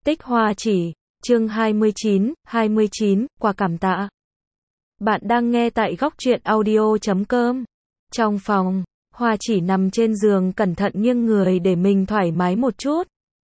Tích Hoa Chỉ, chương 29, quà cảm tạ. Bạn đang nghe tại góc truyện audio.com. Trong phòng, Hoa Chỉ nằm trên giường cẩn thận nghiêng người để mình thoải mái một chút.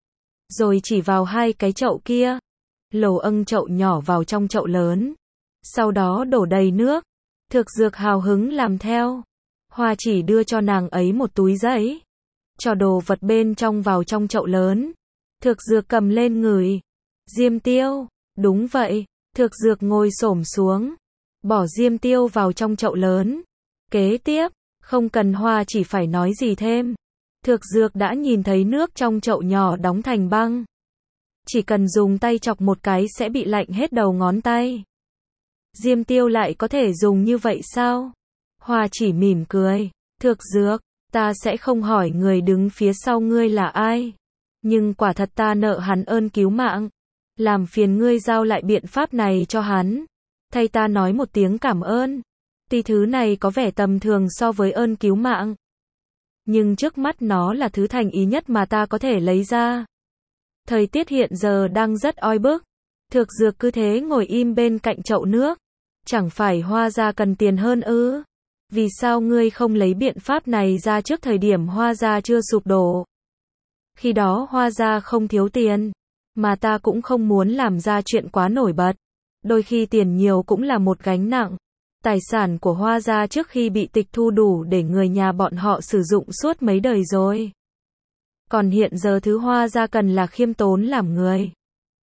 Rồi chỉ vào hai cái chậu kia. Lồ chậu nhỏ vào trong chậu lớn. Sau đó đổ đầy nước. Thực dược hào hứng làm theo. Hoa Chỉ đưa cho nàng ấy một túi giấy. Cho đồ vật bên trong vào trong chậu lớn. Thực dược cầm lên ngửi. Diêm tiêu, đúng vậy. Thực dược ngồi xổm xuống. Bỏ diêm tiêu vào trong chậu lớn. Kế tiếp, không cần Hoa Chỉ phải nói gì thêm. Thực dược đã nhìn thấy nước trong chậu nhỏ đóng thành băng. Chỉ cần dùng tay chọc một cái sẽ bị lạnh hết đầu ngón tay. Diêm tiêu lại có thể dùng như vậy sao? Hoa Chỉ mỉm cười. Thực dược, ta sẽ không hỏi người đứng phía sau ngươi là ai. Nhưng quả thật ta nợ hắn ơn cứu mạng. Làm phiền ngươi giao lại biện pháp này cho hắn. Thay ta nói một tiếng cảm ơn. Tuy thứ này có vẻ tầm thường so với ơn cứu mạng. Nhưng trước mắt nó là thứ thành ý nhất mà ta có thể lấy ra. Thời tiết hiện giờ đang rất oi bức. Thực dược cứ thế ngồi im bên cạnh chậu nước. Chẳng phải Hoa gia cần tiền hơn ư? Vì sao ngươi không lấy biện pháp này ra trước thời điểm Hoa gia chưa sụp đổ? Khi đó Hoa gia không thiếu tiền. Mà ta cũng không muốn làm ra chuyện quá nổi bật. Đôi khi tiền nhiều cũng là một gánh nặng. Tài sản của Hoa gia trước khi bị tịch thu đủ để người nhà bọn họ sử dụng suốt mấy đời rồi. Còn hiện giờ thứ Hoa gia cần là khiêm tốn làm người.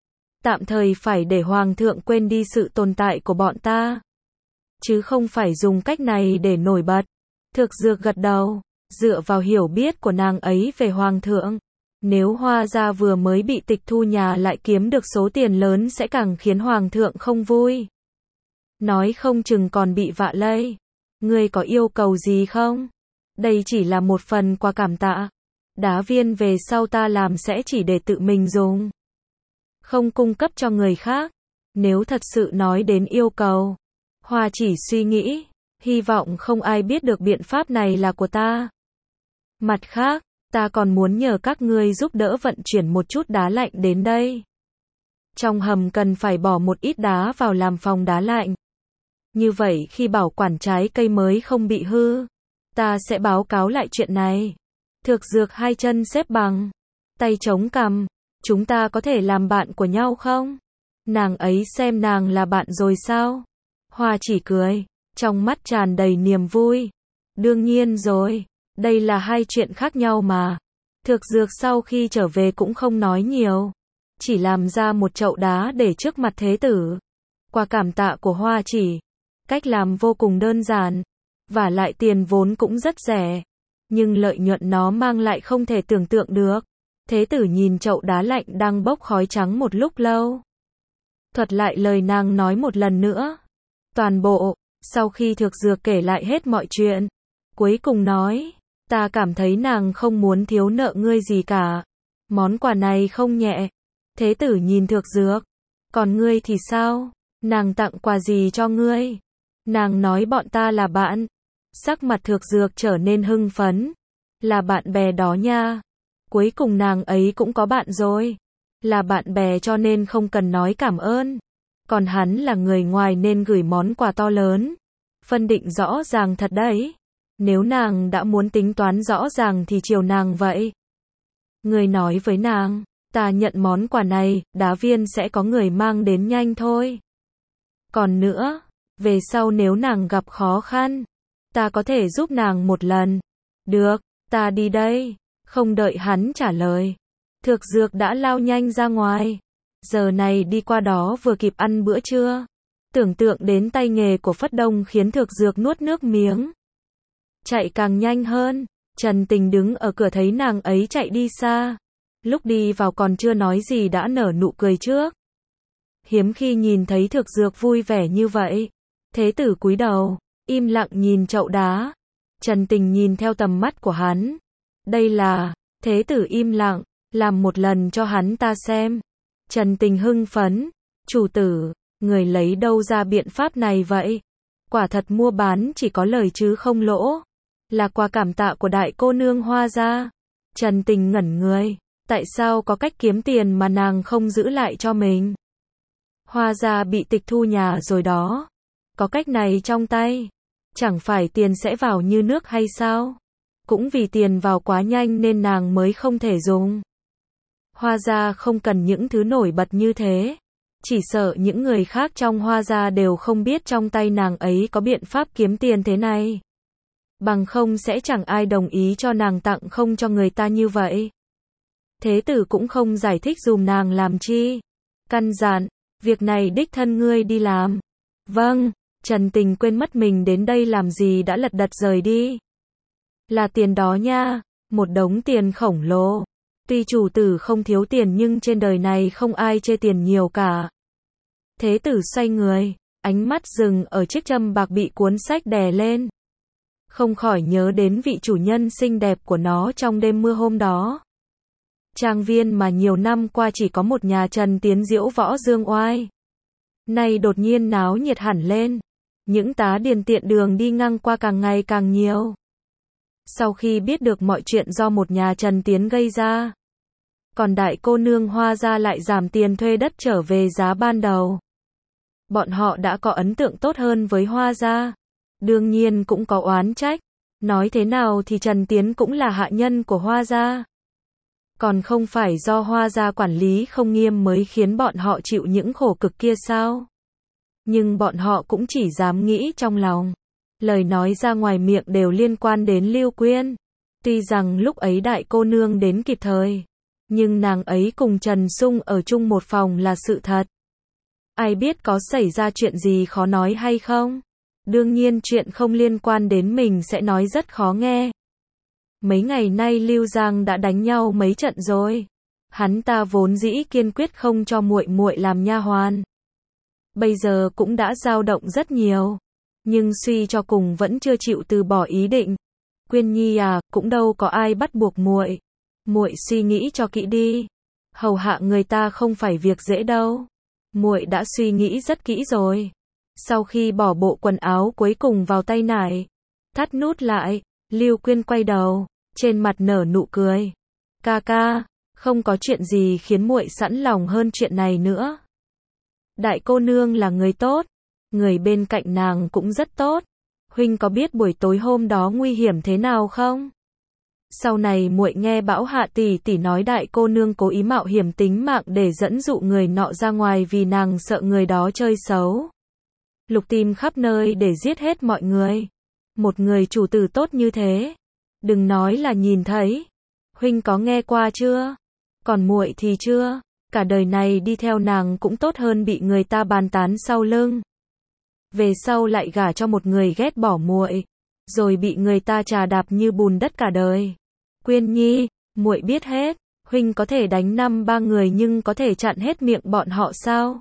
Tạm thời phải để Hoàng thượng quên đi sự tồn tại của bọn ta. Chứ không phải dùng cách này để nổi bật. Thực dược gật đầu. Dựa vào hiểu biết của nàng ấy về Hoàng thượng. Nếu Hoa gia vừa mới bị tịch thu nhà lại kiếm được số tiền lớn sẽ càng khiến Hoàng thượng không vui. Nói không chừng còn bị vạ lây. Ngươi có yêu cầu gì không? Đây chỉ là một phần quà cảm tạ. Đá viên về sau ta làm sẽ chỉ để tự mình dùng. Không cung cấp cho người khác. Nếu thật sự nói đến yêu cầu. Hoa Chỉ suy nghĩ. Hy vọng không ai biết được biện pháp này là của ta. Mặt khác, ta còn muốn nhờ các ngươi giúp đỡ vận chuyển một chút đá lạnh đến đây. Trong hầm cần phải bỏ một ít đá vào làm phòng đá lạnh. Như vậy khi bảo quản trái cây mới không bị hư. Ta sẽ báo cáo lại chuyện này. Thực dược hai chân xếp bằng. Tay chống cằm. Chúng ta có thể làm bạn của nhau không? Nàng ấy xem nàng là bạn rồi sao? Hoa Chỉ cười. Trong mắt tràn đầy niềm vui. Đương nhiên rồi. Đây là hai chuyện khác nhau mà. Thực dược sau khi trở về cũng không nói nhiều. Chỉ làm ra một chậu đá để trước mặt thế tử. Quà cảm tạ của Hoa Chỉ. Cách làm vô cùng đơn giản. Và lại tiền vốn cũng rất rẻ. Nhưng lợi nhuận nó mang lại không thể tưởng tượng được. Thế tử nhìn chậu đá lạnh đang bốc khói trắng một lúc lâu. Thuật lại lời nàng nói một lần nữa. Toàn bộ, sau khi thực dược kể lại hết mọi chuyện. Cuối cùng nói. Ta cảm thấy nàng không muốn thiếu nợ ngươi gì cả. Món quà này không nhẹ. Thế tử nhìn thực dược. Còn ngươi thì sao? Nàng tặng quà gì cho ngươi? Nàng nói bọn ta là bạn. Sắc mặt thực dược trở nên hưng phấn. Là bạn bè đó nha. Cuối cùng nàng ấy cũng có bạn rồi. Là bạn bè cho nên không cần nói cảm ơn. Còn hắn là người ngoài nên gửi món quà to lớn. Phân định rõ ràng thật đấy. Nếu nàng đã muốn tính toán rõ ràng thì chiều nàng vậy. Người nói với nàng, ta nhận món quà này, đá viên sẽ có người mang đến nhanh thôi. Còn nữa, về sau nếu nàng gặp khó khăn, ta có thể giúp nàng một lần. Được, ta đi đây. Không đợi hắn trả lời. Thực dược đã lao nhanh ra ngoài. Giờ này đi qua đó vừa kịp ăn bữa trưa. Tưởng tượng đến tay nghề của Phất Đông khiến thực dược nuốt nước miếng. Chạy càng nhanh hơn. Trần Tình đứng ở cửa thấy nàng ấy chạy đi xa. Lúc đi vào còn chưa nói gì đã nở nụ cười trước. Hiếm khi nhìn thấy thực dược vui vẻ như vậy. Thế tử cúi đầu, im lặng nhìn chậu đá. Trần Tình nhìn theo tầm mắt của hắn. Đây là, thế tử im lặng, làm một lần cho hắn ta xem. Trần Tình hưng phấn. Chủ tử, người lấy đâu ra biện pháp này vậy? Quả thật mua bán chỉ có lời chứ không lỗ. Là quà cảm tạ của đại cô nương Hoa gia. Trần Tình ngẩn người. Tại sao có cách kiếm tiền mà nàng không giữ lại cho mình? Hoa gia bị tịch thu nhà rồi đó. Có cách này trong tay. Chẳng phải tiền sẽ vào như nước hay sao? Cũng vì tiền vào quá nhanh nên nàng mới không thể dùng. Hoa gia không cần những thứ nổi bật như thế. Chỉ sợ những người khác trong Hoa gia đều không biết trong tay nàng ấy có biện pháp kiếm tiền thế này. Bằng không sẽ chẳng ai đồng ý cho nàng tặng không cho người ta như vậy. Thế tử cũng không giải thích dùm nàng làm chi. Căn dặn, việc này đích thân ngươi đi làm. Vâng, Trần Tình quên mất mình đến đây làm gì đã lật đật rời đi. Là tiền đó nha, một đống tiền khổng lồ. Tuy chủ tử không thiếu tiền nhưng trên đời này không ai chê tiền nhiều cả. Thế tử xoay người, ánh mắt dừng ở chiếc châm bạc bị cuốn sách đè lên. Không khỏi nhớ đến vị chủ nhân xinh đẹp của nó trong đêm mưa hôm đó. Trang viên mà nhiều năm qua chỉ có một nhà Trần Tiến diễu võ dương oai. Nay đột nhiên náo nhiệt hẳn lên. Những tá điền tiện đường đi ngang qua càng ngày càng nhiều. Sau khi biết được mọi chuyện do một nhà Trần Tiến gây ra, còn đại cô nương Hoa gia lại giảm tiền thuê đất trở về giá ban đầu. Bọn họ đã có ấn tượng tốt hơn với Hoa gia. Đương nhiên cũng có oán trách. Nói thế nào thì Trần Tiến cũng là hạ nhân của Hoa gia. Còn không phải do Hoa gia quản lý không nghiêm mới khiến bọn họ chịu những khổ cực kia sao? Nhưng bọn họ cũng chỉ dám nghĩ trong lòng. Lời nói ra ngoài miệng đều liên quan đến Lưu Quyên. Tuy rằng lúc ấy đại cô nương đến kịp thời, nhưng nàng ấy cùng Trần Sung ở chung một phòng là sự thật. Ai biết có xảy ra chuyện gì khó nói hay không? Đương nhiên chuyện không liên quan đến mình sẽ nói rất khó nghe. Mấy ngày nay Lưu Giang đã đánh nhau mấy trận rồi. Hắn ta vốn dĩ kiên quyết không cho muội muội làm nha hoàn. Bây giờ cũng đã dao động rất nhiều, nhưng suy cho cùng vẫn chưa chịu từ bỏ ý định. Quyên Nhi à, cũng đâu có ai bắt buộc muội. Muội suy nghĩ cho kỹ đi. Hầu hạ người ta không phải việc dễ đâu. Muội đã suy nghĩ rất kỹ rồi. Sau khi bỏ bộ quần áo cuối cùng vào tay nải, thắt nút lại, Lưu Quyên quay đầu, trên mặt nở nụ cười. Ca ca, không có chuyện gì khiến muội sẵn lòng hơn chuyện này nữa. Đại cô nương là người tốt, người bên cạnh nàng cũng rất tốt. Huynh có biết buổi tối hôm đó nguy hiểm thế nào không? Sau này muội nghe Bảo Hạ tỷ tỷ nói đại cô nương cố ý mạo hiểm tính mạng để dẫn dụ người nọ ra ngoài vì nàng sợ người đó chơi xấu. Lục tìm khắp nơi để giết hết mọi người. Một người chủ tử tốt như thế, đừng nói là nhìn thấy. Huynh có nghe qua chưa? Còn muội thì chưa. Cả đời này đi theo nàng cũng tốt hơn bị người ta bàn tán sau lưng. Về sau lại gả cho một người ghét bỏ muội, rồi bị người ta trà đạp như bùn đất cả đời. Quyên Nhi, muội biết hết, huynh có thể đánh 5-3 người nhưng có thể chặn hết miệng bọn họ sao?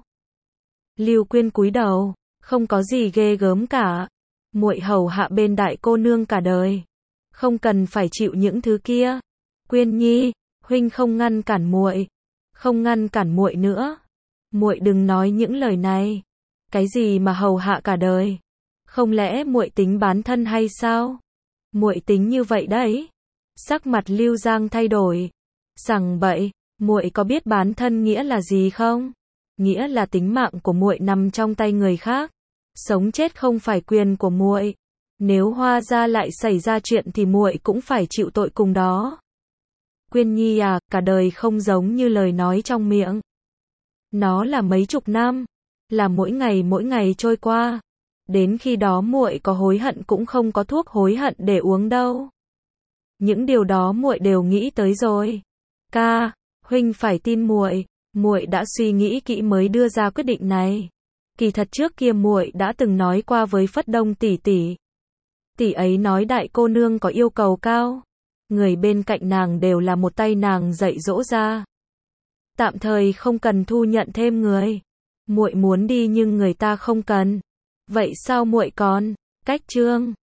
Lưu Quyên cúi đầu, không có gì ghê gớm cả. Muội hầu hạ bên đại cô nương cả đời, không cần phải chịu những thứ kia. Quyên Nhi, huynh không ngăn cản muội, không ngăn cản muội nữa. Muội đừng nói những lời này. Cái gì mà hầu hạ cả đời? Không lẽ muội tính bán thân hay sao? Muội tính như vậy đấy. Sắc mặt Lưu Giang thay đổi. Sằng bậy, muội có biết bán thân nghĩa là gì không? Nghĩa là tính mạng của muội nằm trong tay người khác. Sống chết không phải quyền của muội. Nếu Hoa gia lại xảy ra chuyện thì muội cũng phải chịu tội cùng đó. Quyên Nhi à, cả đời không giống như lời nói trong miệng. Nó là mấy chục năm, là mỗi ngày trôi qua. Đến khi đó muội có hối hận cũng không có thuốc hối hận để uống đâu. Những điều đó muội đều nghĩ tới rồi. Ca, huynh phải tin muội, muội đã suy nghĩ kỹ mới đưa ra quyết định này. Kỳ thật trước kia muội đã từng nói qua với Phất Đông tỷ tỷ. Tỷ ấy nói đại cô nương có yêu cầu cao. Người bên cạnh nàng đều là một tay nàng dạy dỗ ra. Tạm thời không cần thu nhận thêm người. Muội muốn đi nhưng người ta không cần. Vậy sao muội còn cách trương?